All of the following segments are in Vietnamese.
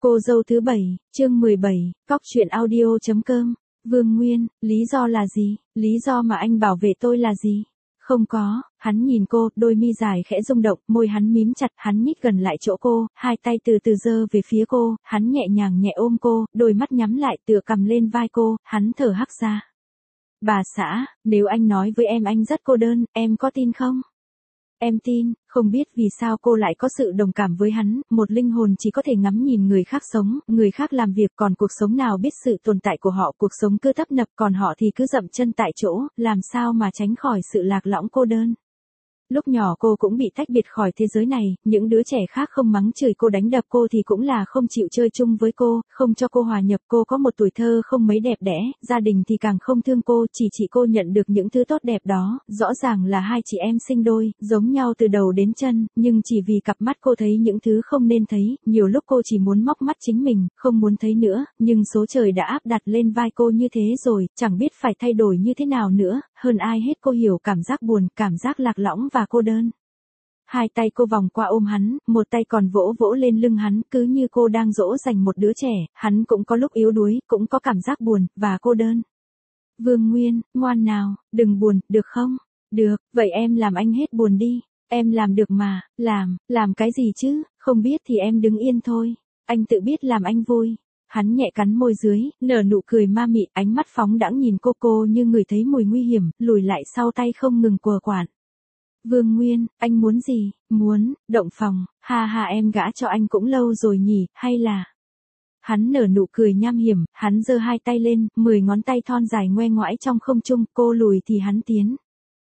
Cô dâu thứ 7, chương 17, cóc truyện audio.com. Vương Nguyên, lý do là gì? Lý do mà anh bảo vệ tôi là gì? Không có, hắn nhìn cô, đôi mi dài khẽ rung động, môi hắn mím chặt, hắn nhích gần lại chỗ cô, hai tay từ từ giơ về phía cô, hắn nhẹ nhàng nhẹ ôm cô, đôi mắt nhắm lại tựa cầm lên vai cô, hắn thở hắt ra. Bà xã, nếu anh nói với em anh rất cô đơn, em có tin không? Em tin, không biết vì sao cô lại có sự đồng cảm với hắn, một linh hồn chỉ có thể ngắm nhìn người khác sống, người khác làm việc, còn cuộc sống nào biết sự tồn tại của họ, cuộc sống cứ tấp nập, còn họ thì cứ dậm chân tại chỗ, làm sao mà tránh khỏi sự lạc lõng cô đơn. Lúc nhỏ cô cũng bị tách biệt khỏi thế giới này, những đứa trẻ khác không mắng chửi cô đánh đập cô thì cũng là không chịu chơi chung với cô, không cho cô hòa nhập. Cô có một tuổi thơ không mấy đẹp đẽ, gia đình thì càng không thương cô, chỉ chị cô nhận được những thứ tốt đẹp đó, rõ ràng là hai chị em sinh đôi, giống nhau từ đầu đến chân, nhưng chỉ vì cặp mắt cô thấy những thứ không nên thấy, nhiều lúc cô chỉ muốn móc mắt chính mình, không muốn thấy nữa, nhưng số trời đã áp đặt lên vai cô như thế rồi, chẳng biết phải thay đổi như thế nào nữa, hơn ai hết cô hiểu cảm giác buồn, cảm giác lạc lõng và cô đơn. Hai tay cô vòng qua ôm hắn, một tay còn vỗ vỗ lên lưng hắn, cứ như cô đang dỗ dành một đứa trẻ, hắn cũng có lúc yếu đuối, cũng có cảm giác buồn, và cô đơn. Vương Nguyên, ngoan nào, đừng buồn, được không? Được, vậy em làm anh hết buồn đi. Em làm được mà, làm cái gì chứ, không biết thì em đứng yên thôi. Anh tự biết làm anh vui. Hắn nhẹ cắn môi dưới, nở nụ cười ma mị, ánh mắt phóng đãng nhìn cô như người thấy mùi nguy hiểm, lùi lại sau tay không ngừng quờ quạng. Vương Nguyên, anh muốn gì? Muốn, động phòng, ha ha em gả cho anh cũng lâu rồi nhỉ, hay là... Hắn nở nụ cười nham hiểm, hắn giơ hai tay lên, 10 ngón tay thon dài ngoe ngoãi trong không trung, cô lùi thì hắn tiến.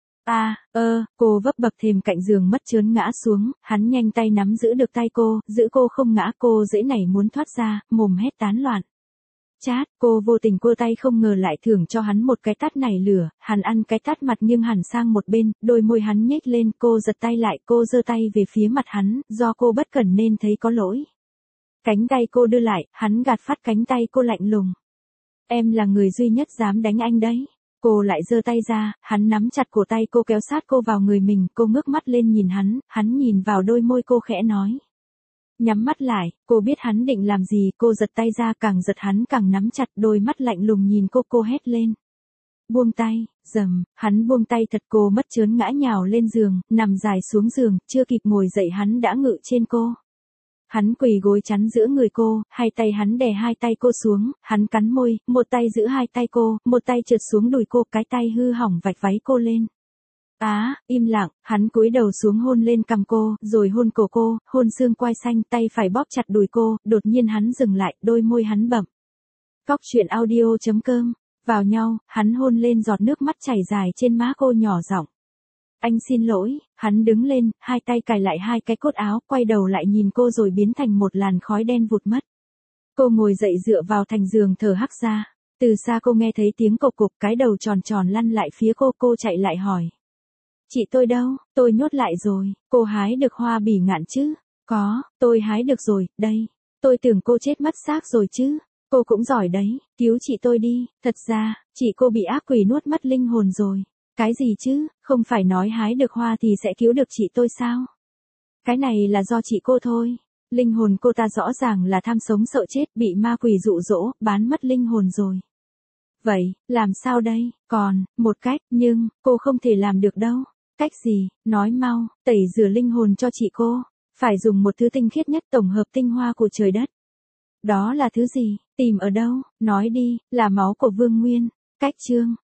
Cô vấp bậc thềm cạnh giường mất chớn ngã xuống, hắn nhanh tay nắm giữ được tay cô, giữ cô không ngã, cô dễ nảy muốn thoát ra, mồm hét tán loạn. Chát, cô vô tình cua tay không ngờ lại thưởng cho hắn một cái tát nảy lửa, hắn ăn cái tát mặt nghiêng hẳn sang một bên, đôi môi hắn nhếch lên, cô giật tay lại, cô giơ tay về phía mặt hắn, do cô bất cẩn nên thấy có lỗi. Cánh tay cô đưa lại, hắn gạt phát cánh tay cô lạnh lùng. Em là người duy nhất dám đánh anh đấy. Cô lại giơ tay ra, hắn nắm chặt cổ tay cô kéo sát cô vào người mình, cô ngước mắt lên nhìn hắn nhìn vào đôi môi cô khẽ nói. Nhắm mắt lại, cô biết hắn định làm gì, cô giật tay ra, càng giật hắn càng nắm chặt, đôi mắt lạnh lùng nhìn cô hét lên. Buông tay, dầm, hắn buông tay thật, cô mất chớn ngã nhào lên giường, nằm dài xuống giường, chưa kịp ngồi dậy hắn đã ngự trên cô. Hắn quỳ gối chắn giữa người cô, hai tay hắn đè hai tay cô xuống, hắn cắn môi, một tay giữ hai tay cô, một tay trượt xuống đùi cô, cái tay hư hỏng vạch váy cô lên. Im lặng, hắn cúi đầu xuống hôn lên cằm cô, rồi hôn cổ cô, hôn xương quai xanh, tay phải bóp chặt đùi cô, đột nhiên hắn dừng lại, đôi môi hắn bậm. Cóc truyện audio.com, vào nhau, hắn hôn lên giọt nước mắt chảy dài trên má cô nhỏ giọng. Anh xin lỗi, hắn đứng lên, hai tay cài lại hai cái cốt áo, quay đầu lại nhìn cô rồi biến thành một làn khói đen vụt mất. Cô ngồi dậy dựa vào thành giường thở hắt ra, từ xa cô nghe thấy tiếng cộc cục, cái đầu tròn tròn lăn lại phía cô chạy lại hỏi. Chị tôi đâu, tôi nhốt lại rồi, cô hái được hoa bỉ ngạn chứ? Có, tôi hái được rồi, đây. Tôi tưởng cô chết mất xác rồi chứ. Cô cũng giỏi đấy, cứu chị tôi đi, thật ra, chị cô bị ác quỷ nuốt mất linh hồn rồi. Cái gì chứ, không phải nói hái được hoa thì sẽ cứu được chị tôi sao? Cái này là do chị cô thôi. Linh hồn cô ta rõ ràng là tham sống sợ chết, bị ma quỷ dụ dỗ, bán mất linh hồn rồi. Vậy, làm sao đây? Còn, một cách, nhưng, cô không thể làm được đâu. Cách gì, nói mau, tẩy rửa linh hồn cho chị cô. Phải dùng một thứ tinh khiết nhất, tổng hợp tinh hoa của trời đất. Đó là thứ gì, tìm ở đâu, nói đi, là máu của Vương Nguyên. Cách chương,